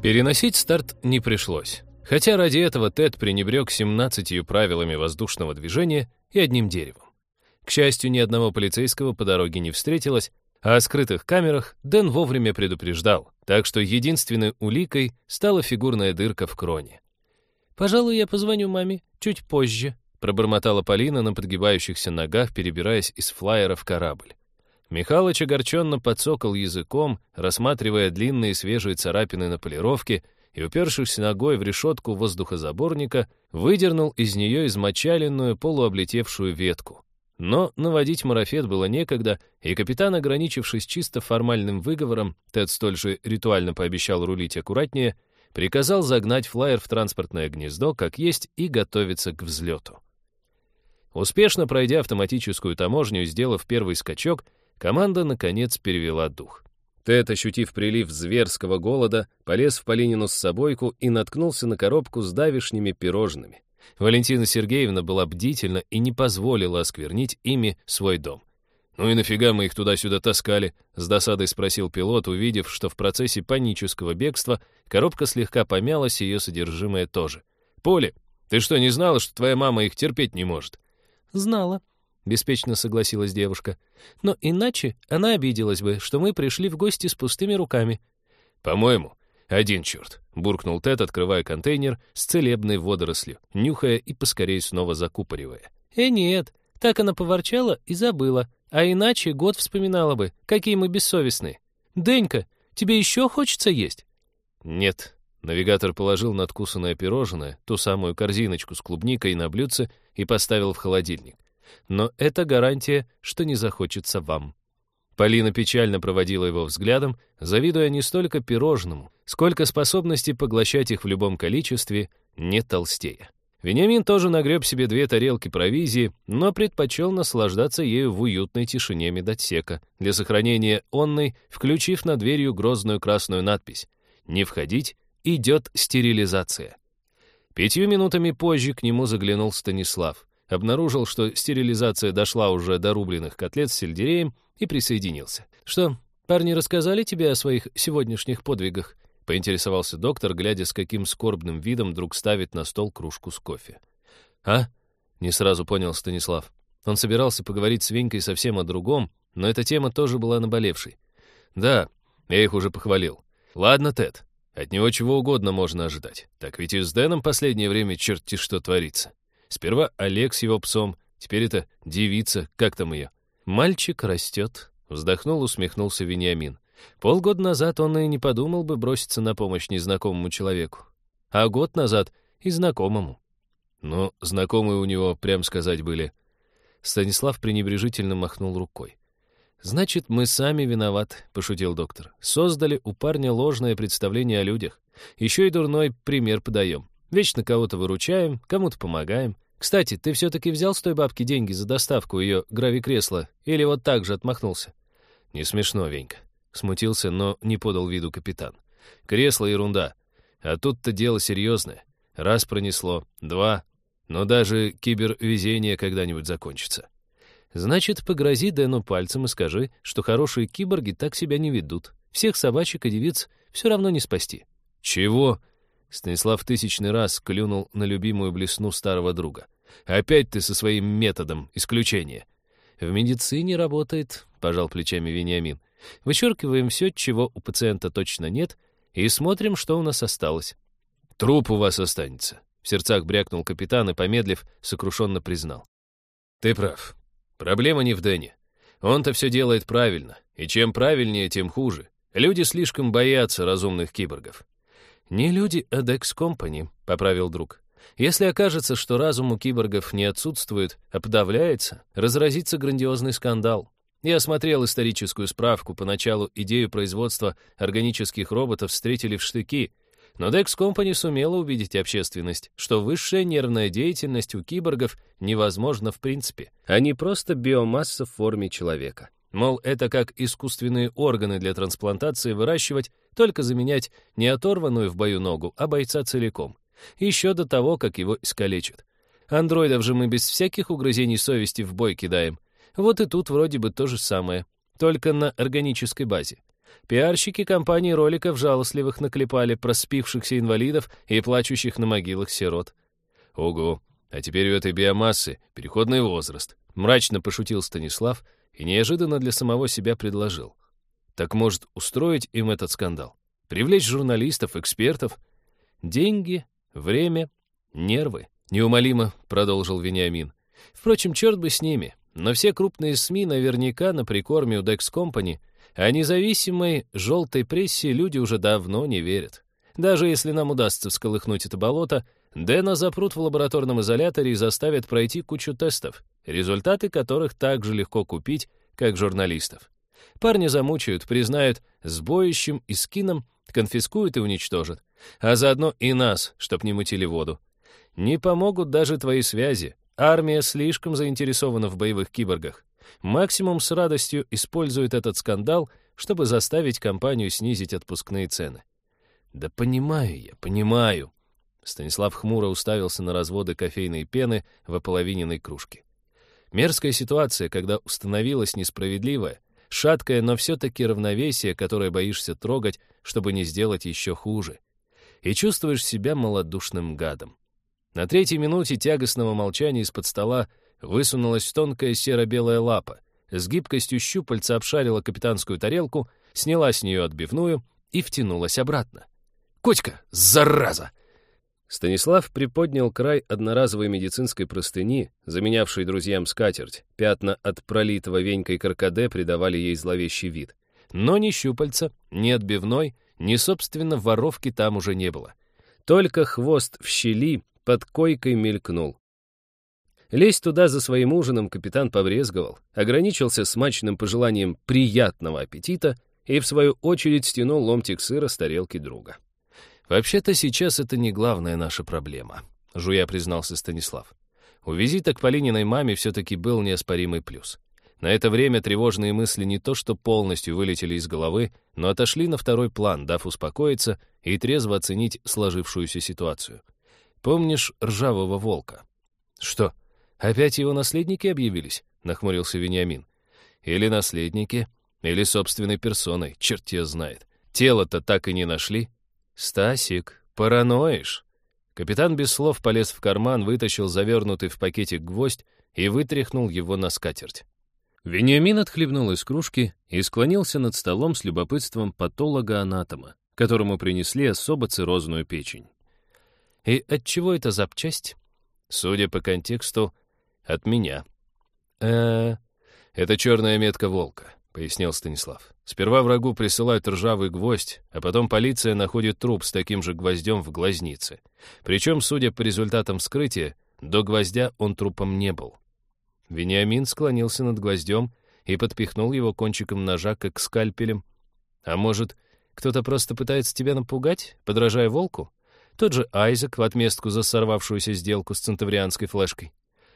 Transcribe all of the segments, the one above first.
Переносить старт не пришлось. Хотя ради этого Тед пренебрег 17 правилами воздушного движения и одним деревом. К счастью, ни одного полицейского по дороге не встретилось, а о скрытых камерах Дэн вовремя предупреждал, так что единственной уликой стала фигурная дырка в кроне. «Пожалуй, я позвоню маме чуть позже», пробормотала Полина на подгибающихся ногах, перебираясь из флайера в корабль. Михалыч огорченно подсокал языком, рассматривая длинные свежие царапины на полировке, и, упершись ногой в решетку воздухозаборника, выдернул из нее измочаленную полуоблетевшую ветку. Но наводить марафет было некогда, и капитан, ограничившись чисто формальным выговором, Тед столь же ритуально пообещал рулить аккуратнее, приказал загнать флайер в транспортное гнездо, как есть, и готовиться к взлету. Успешно пройдя автоматическую таможню и сделав первый скачок, команда, наконец, перевела дух. Тед, ощутив прилив зверского голода, полез в Полинину собойку и наткнулся на коробку с давешними пирожными. Валентина Сергеевна была бдительна и не позволила осквернить ими свой дом. «Ну и нафига мы их туда-сюда таскали?» — с досадой спросил пилот, увидев, что в процессе панического бегства коробка слегка помялась, и ее содержимое тоже. «Поля, ты что, не знала, что твоя мама их терпеть не может?» «Знала», — беспечно согласилась девушка. «Но иначе она обиделась бы, что мы пришли в гости с пустыми руками». «По-моему, один черт», — буркнул Тед, открывая контейнер с целебной водорослью, нюхая и поскорее снова закупоривая. Нет, так она поворчала и забыла, а иначе год вспоминала бы, какие мы бессовестные. Денька, тебе еще хочется есть?» «Нет». Навигатор положил надкусанное пирожное, ту самую корзиночку с клубникой на блюдце и поставил в холодильник. «Но это гарантия, что не захочется вам». Полина печально проводила его взглядом, завидуя не столько пирожному, сколько способности поглощать их в любом количестве, не толстея. Вениамин тоже нагреб себе 2 тарелки провизии, но предпочел наслаждаться ею в уютной тишине медотсека, для сохранения онной, включив над дверью грозную красную надпись «Не входить, идет стерилизация». 5 минутами позже к нему заглянул Станислав, обнаружил, что стерилизация дошла уже до рубленых котлет с сельдереем, и присоединился. «Что, парни рассказали тебе о своих сегодняшних подвигах?» — поинтересовался доктор, глядя, с каким скорбным видом вдруг ставит на стол кружку с кофе. «А?» — не сразу понял Станислав. Он собирался поговорить с Венькой совсем о другом, но эта тема тоже была наболевшей. «Да, я их уже похвалил. Ладно, Тед, от него чего угодно можно ожидать. Так ведь и с Дэном последнее время черти что творится. Сперва Олег с его псом, теперь это девица, как там ее?» «Мальчик растет», — вздохнул, усмехнулся Вениамин. «Полгода назад он и не подумал бы броситься на помощь незнакомому человеку. А год назад и знакомому». «Ну, знакомые у него, прям сказать, были». Станислав пренебрежительно махнул рукой. «Значит, мы сами виноваты», — пошутил доктор. «Создали у парня ложное представление о людях. Еще и дурной пример подаем. Вечно кого-то выручаем, кому-то помогаем. Кстати, ты все-таки взял с той бабки деньги за доставку ее гравикресла или вот так же отмахнулся?» «Не смешно, Венька». Смутился, но не подал виду капитан. «Кресло — ерунда. А тут-то дело серьезное. Раз пронесло, 2. Но даже кибервезение когда-нибудь закончится». «Значит, погрози Дэну пальцем и скажи, что хорошие киборги так себя не ведут. Всех собачек и девиц все равно не спасти». «Чего?» Станислав 1000 раз клюнул на любимую блесну старого друга. «Опять ты со своим методом исключения». «В медицине работает», — пожал плечами Вениамин. «Вычеркиваем все, чего у пациента точно нет, и смотрим, что у нас осталось». «Труп у вас останется», — в сердцах брякнул капитан и, помедлив, сокрушенно признал. «Ты прав. Проблема не в Дэне. Он-то все делает правильно, и чем правильнее, тем хуже. Люди слишком боятся разумных киборгов». «Не люди, а Dex Company», — поправил друг. «Если окажется, что разум у киборгов не отсутствует, а подавляется, разразится грандиозный скандал. Я осмотрел историческую справку. Поначалу идею производства органических роботов встретили в штыки, но Dex Company сумела убедить общественность, что высшая нервная деятельность у киборгов невозможна в принципе, а не просто биомасса в форме человека. Мол, это как искусственные органы для трансплантации выращивать, только заменять не оторванную в бою ногу, а бойца целиком. Еще до того, как его искалечат. Андроидов же мы без всяких угрызений совести в бой кидаем. Вот и тут вроде бы то же самое, только на органической базе. Пиарщики компании роликов жалостливых наклепали про спившихся инвалидов и плачущих на могилах сирот. Ого, а теперь у этой биомассы переходный возраст. Мрачно пошутил Станислав и неожиданно для самого себя предложил. Так может, устроить им этот скандал? Привлечь журналистов, экспертов? Деньги, время, нервы. Неумолимо продолжил Вениамин. Впрочем, черт бы с ними. Но все крупные СМИ наверняка на прикорме у Dex Company, а независимой желтой прессе люди уже давно не верят. Даже если нам удастся всколыхнуть это болото, Дэна запрут в лабораторном изоляторе и заставят пройти кучу тестов, результаты которых так же легко купить, как журналистов. Парня замучают, признают сбоищем и скином, конфискуют и уничтожат. А заодно и нас, чтоб не мутили воду. Не помогут даже твои связи. Армия слишком заинтересована в боевых киборгах. Максимум с радостью использует этот скандал, чтобы заставить компанию снизить отпускные цены. Да понимаю я, понимаю. Станислав хмуро уставился на разводы кофейной пены в ополовиненной кружке. Мерзкая ситуация, когда установилась несправедливая, шаткое, но все-таки равновесие, которое боишься трогать, чтобы не сделать еще хуже. И чувствуешь себя малодушным гадом. На третьей минуте тягостного молчания из-под стола высунулась тонкая серо-белая лапа, с гибкостью щупальца обшарила капитанскую тарелку, сняла с нее отбивную и втянулась обратно. «Котька, зараза!» Станислав приподнял край одноразовой медицинской простыни, заменявшей друзьям скатерть. Пятна от пролитого венькой каркаде придавали ей зловещий вид. Но ни щупальца, ни отбивной, ни, собственно, воровки там уже не было. Только хвост в щели под койкой мелькнул. Лезть туда за своим ужином капитан побрезговал, ограничился смачным пожеланием приятного аппетита и, в свою очередь, стянул ломтик сыра с тарелки друга. «Вообще-то сейчас это не главная наша проблема», — жуя признался Станислав. У визита к Полининой маме все-таки был неоспоримый плюс. На это время тревожные мысли не то что полностью вылетели из головы, но отошли на второй план, дав успокоиться и трезво оценить сложившуюся ситуацию. «Помнишь ржавого волка?» «Что, опять его наследники объявились?» — нахмурился Вениамин. «Или наследники, или собственной персоной, черт ее знает. Тело-то так и не нашли». «Стасик, параноишь?» Капитан без слов полез в карман, вытащил завернутый в пакетик гвоздь и вытряхнул его на скатерть. Вениамин отхлебнул из кружки и склонился над столом с любопытством патолога-анатома, которому принесли особо циррозную печень. «И от чего эта запчасть?» «Судя по контексту, от меня». Это черная метка волка», — пояснил Станислав. «Сперва врагу присылают ржавый гвоздь, а потом полиция находит труп с таким же гвоздем в глазнице. Причем, судя по результатам вскрытия, до гвоздя он трупом не был». Вениамин склонился над гвоздем и подпихнул его кончиком ножа, как скальпелем. «А может, кто-то просто пытается тебя напугать, подражая волку? Тот же Айзек в отместку за сорвавшуюся сделку с центаврианской флешкой».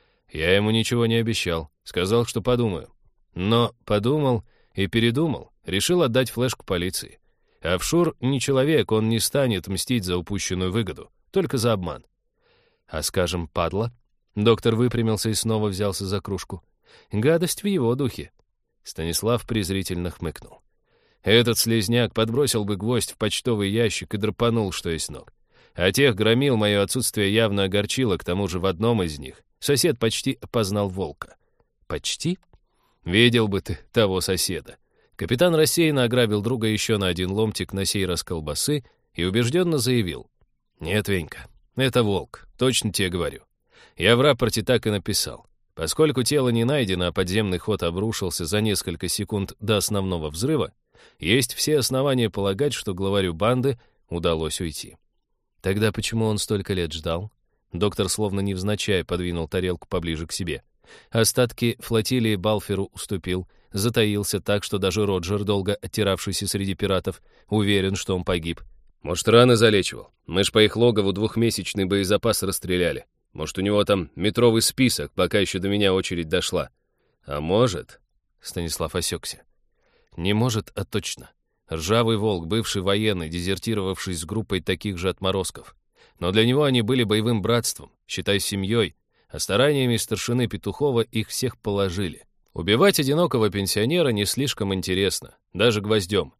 «Я ему ничего не обещал. Сказал, что подумаю. Но подумал и передумал. Решил отдать флешку полиции. А Вшур не человек, он не станет мстить за упущенную выгоду. Только за обман». «А скажем, падла?» Доктор выпрямился и снова взялся за кружку. «Гадость в его духе». Станислав презрительно хмыкнул. «Этот слизняк подбросил бы гвоздь в почтовый ящик и драпанул, что есть ног. А тех громил мое отсутствие явно огорчило, к тому же в одном из них сосед почти опознал волка». «Почти?» «Видел бы ты того соседа». Капитан рассеянно ограбил друга еще на один ломтик, на сей раз колбасы, и убежденно заявил. «Нет, Венька, это волк, точно тебе говорю. Я в рапорте так и написал. Поскольку тело не найдено, а подземный ход обрушился за несколько секунд до основного взрыва, есть все основания полагать, что главарю банды удалось уйти». «Тогда почему он столько лет ждал?» Доктор словно невзначай подвинул тарелку поближе к себе. Остатки флотилии Балферу уступил, затаился так, что даже Роджер, долго оттиравшийся среди пиратов, уверен, что он погиб. «Может, раны залечивал? Мы ж по их логову 2-месячный боезапас расстреляли. Может, у него там метровый список, пока еще до меня очередь дошла. А может...» Станислав осекся. «Не может, а точно. Ржавый волк, бывший военный, дезертировавший с группой таких же отморозков. Но для него они были боевым братством, считай, семьей, а стараниями старшины Петухова их всех положили. Убивать одинокого пенсионера не слишком интересно, даже гвоздем.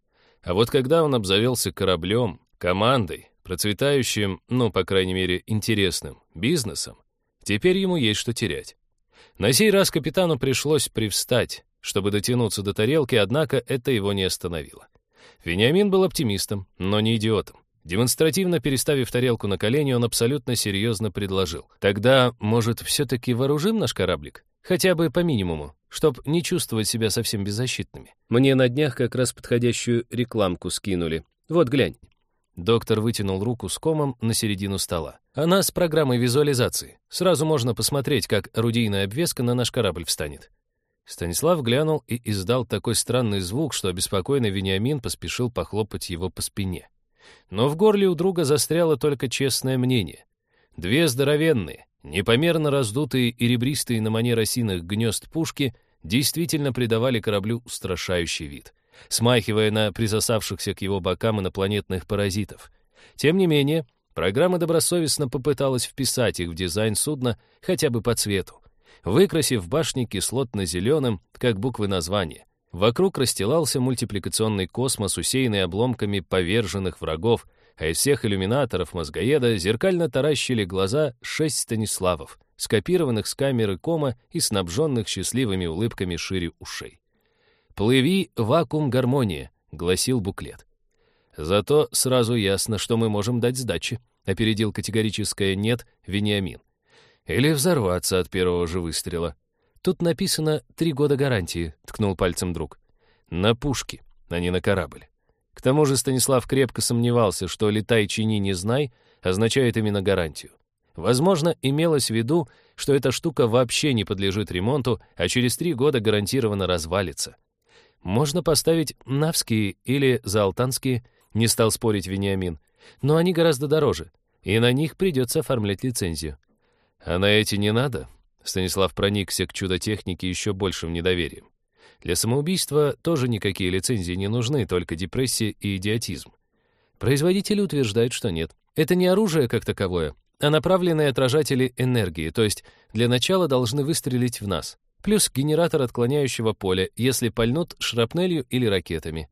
А вот когда он обзавелся кораблем, командой, процветающим, ну, по крайней мере, интересным бизнесом, теперь ему есть что терять. На сей раз капитану пришлось привстать, чтобы дотянуться до тарелки, однако это его не остановило. Вениамин был оптимистом, но не идиотом. Демонстративно переставив тарелку на колени, он абсолютно серьезно предложил. «Тогда, может, все-таки вооружим наш кораблик? Хотя бы по минимуму, чтоб не чувствовать себя совсем беззащитными. Мне на днях как раз подходящую рекламку скинули. Вот, глянь». Доктор вытянул руку с комом на середину стола. «Она с программой визуализации. Сразу можно посмотреть, как орудийная обвеска на наш корабль встанет». Станислав глянул и издал такой странный звук, что обеспокоенный Вениамин поспешил похлопать его по спине. Но в горле у друга застряло только честное мнение. Две здоровенные, непомерно раздутые и ребристые на манер осиных гнезд пушки действительно придавали кораблю устрашающий вид, смахивая на присосавшихся к его бокам инопланетных паразитов. Тем не менее, программа добросовестно попыталась вписать их в дизайн судна хотя бы по цвету, выкрасив башни кислотно-зеленым, как буквы названия. Вокруг расстилался мультипликационный космос, усеянный обломками поверженных врагов, а из всех иллюминаторов мозгоеда зеркально таращили глаза 6 Станиславов, скопированных с камеры кома и снабженных счастливыми улыбками шире ушей. «Плыви, вакуум, гармония», — гласил буклет. «Зато сразу ясно, что мы можем дать сдачи», — опередил категорическое «нет» Вениамин. «Или взорваться от первого же выстрела». «Тут написано 3 года гарантии», — ткнул пальцем друг. «На пушки, а не на корабль». К тому же Станислав крепко сомневался, что «летай, чини, не знай» означает именно гарантию. Возможно, имелось в виду, что эта штука вообще не подлежит ремонту, а через 3 года гарантированно развалится. «Можно поставить навские или заалтанские», — не стал спорить Вениамин, «но они гораздо дороже, и на них придется оформлять лицензию». «А на эти не надо?» Станислав проникся к чудо-технике еще большим недоверием. Для самоубийства тоже никакие лицензии не нужны, только депрессия и идиотизм. Производители утверждают, что нет. Это не оружие как таковое, а направленные отражатели энергии, то есть для начала должны выстрелить в нас. Плюс генератор отклоняющего поля, если пальнут шрапнелью или ракетами.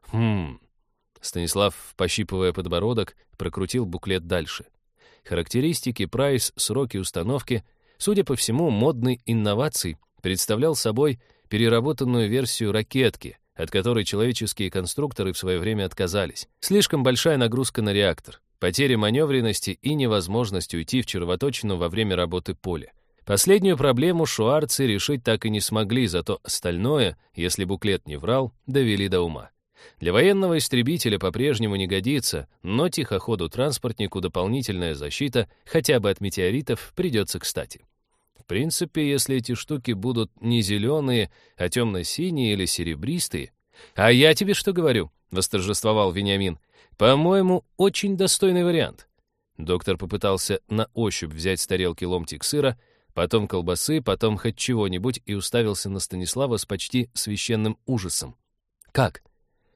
Станислав, пощипывая подбородок, прокрутил буклет дальше. Характеристики, прайс, сроки установки. Судя по всему, модный инноваций представлял собой переработанную версию ракетки, от которой человеческие конструкторы в свое время отказались. Слишком большая нагрузка на реактор, потеря маневренности и невозможность уйти в червоточину во время работы поля. Последнюю проблему шуарцы решить так и не смогли, зато остальное, если буклет не врал, довели до ума. Для военного истребителя по-прежнему не годится, но тихоходу-транспортнику дополнительная защита, хотя бы от метеоритов, придется кстати. В принципе, если эти штуки будут не зеленые, а темно-синие или серебристые... «А я тебе что говорю?» — восторжествовал Вениамин. «По-моему, очень достойный вариант». Доктор попытался на ощупь взять с тарелки ломтик сыра, потом колбасы, потом хоть чего-нибудь и уставился на Станислава с почти священным ужасом. «Как?»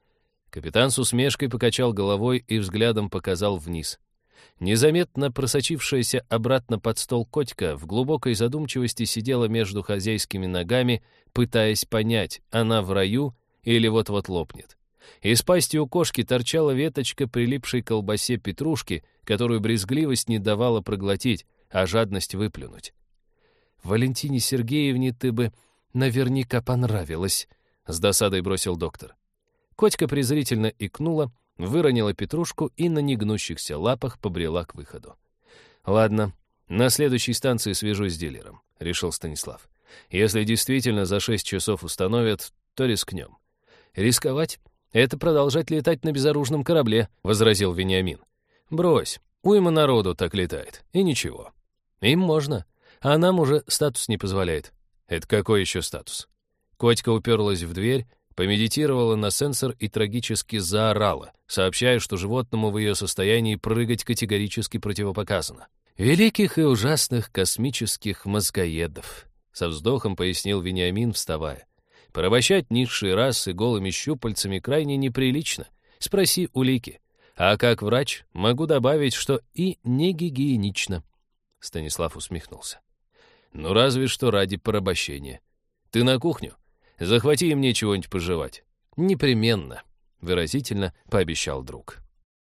Капитан с усмешкой покачал головой и взглядом показал вниз. Незаметно просочившаяся обратно под стол котика в глубокой задумчивости сидела между хозяйскими ногами, пытаясь понять, она в раю или вот-вот лопнет. Из пасти у кошки торчала веточка прилипшей к колбасе петрушки, которую брезгливость не давала проглотить, а жадность выплюнуть. «Валентине Сергеевне ты бы наверняка понравилась», — с досадой бросил доктор. Котька презрительно икнула, выронила петрушку и на негнущихся лапах побрела к выходу. «Ладно, на следующей станции свяжусь с дилером», — решил Станислав. «Если действительно за 6 часов установят, то рискнем». «Рисковать — это продолжать летать на безоружном корабле», — возразил Вениамин. «Брось, уйма народу так летает, и ничего. Им можно, а нам уже статус не позволяет». «Это какой еще статус?» Котька уперлась в дверь, помедитировала на сенсор и трагически заорала, сообщая, что животному в ее состоянии прыгать категорически противопоказано. «Великих и ужасных космических мозгоедов», — со вздохом пояснил Вениамин, вставая. «Порабощать низшие расы голыми щупальцами крайне неприлично. Спроси у Лики. А как врач могу добавить, что и не гигиенично». Станислав усмехнулся. «Ну, разве что ради порабощения. Ты на кухню? Захвати мне чего-нибудь пожевать». «Непременно». выразительно пообещал друг.